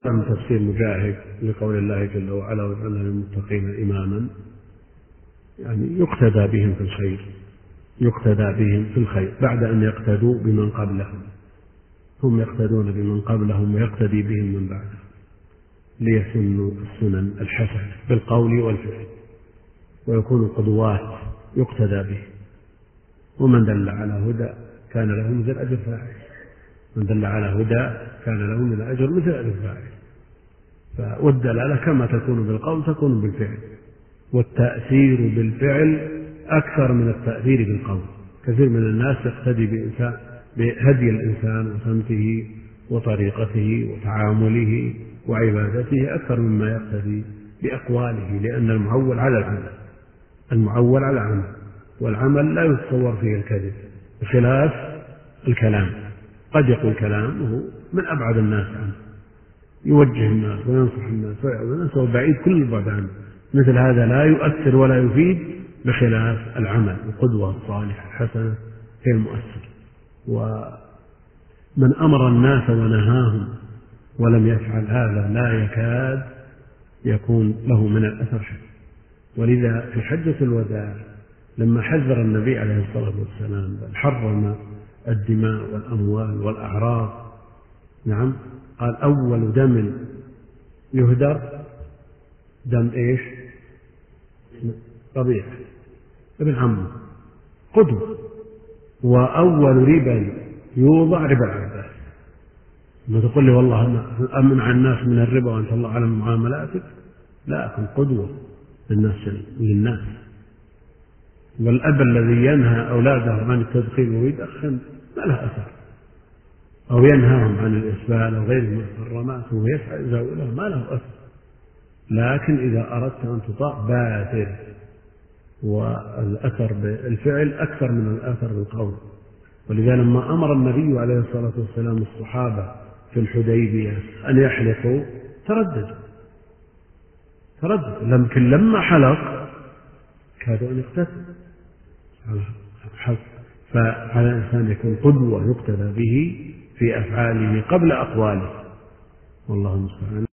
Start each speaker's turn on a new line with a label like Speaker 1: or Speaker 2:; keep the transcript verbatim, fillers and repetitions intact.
Speaker 1: من تفسير مجاهد لقول الله جل وعلا وجعلنا للمتقين إماما، يعني يقتدى بهم في الخير، يقتدى بهم في الخير بعد أن يقتدوا بمن قبلهم. هم يقتدون بمن قبلهم ويقتدي بهم من بعدهم ليسنوا السنن الحسنة بالقول والفعل ويكونوا قدوات يقتدى به. ومن دل على هدى كان له مثل أجر فاعل، من دل على هدى كان له من الأجر مثل أجر فاعل. والدلالة كما تكون بالقول تكون بالفعل، والتأثير بالفعل أكثر من التأثير بالقول. كثير من الناس يقتدي بإنسان بهدي الإنسان وسمته وطريقته وتعامله وعبادته أكثر مما يقتدي بأقواله، لأن المعول على العمل، المعول على العمل، والعمل لا يتصور فيه الكذب بخلاف الكلام. قد يقول كلام وهو من أبعد الناس عنه، يوجه الناس وينصح الناس ويعظ الناس وبعيد كل البعد عنه. مثل هذا لا يؤثر ولا يفيد بخلاف العمل. القدوة الصالحة الحسنة هي المؤثر. ومن أمر الناس ونهاهم ولم يفعل هذا لا يكاد يكون له من الأثر شيء. ولذا في حجة الوداع لما حذر النبي عليه الصلاة والسلام بل حرم الدماء والأموال والأعراض، نعم، قال أول دم يهدر دم إيش؟ ربيعة ابن عمه قدوة. وأول ربا يوضع ربا العباس. ما تقول لي والله أمنع الناس من الربا وأنت الله أعلم معاملاتك، لا، أكون قدوة للناس للناس. والأب الذي ينهى أولاده عن التدخين ويدخن ما له أثر، أو ينهاهم عن الإسبال أو غير المحرمات وهو يسعى يزاوله ما له أثر. لكن إذا أردت أن تطاع بادر، والأثر بالفعل أكثر من الأثر بالقول. ولذا لما أمر النبي عليه الصلاة والسلام الصحابة في الحديبية أن يحلقوا ترددوا ترددوا لكن لما حلق كادوا أن يقتتلوا. فعلى الإنسان يكون قدوة يقتدى به في أفعاله قبل أقواله، والله المستعان.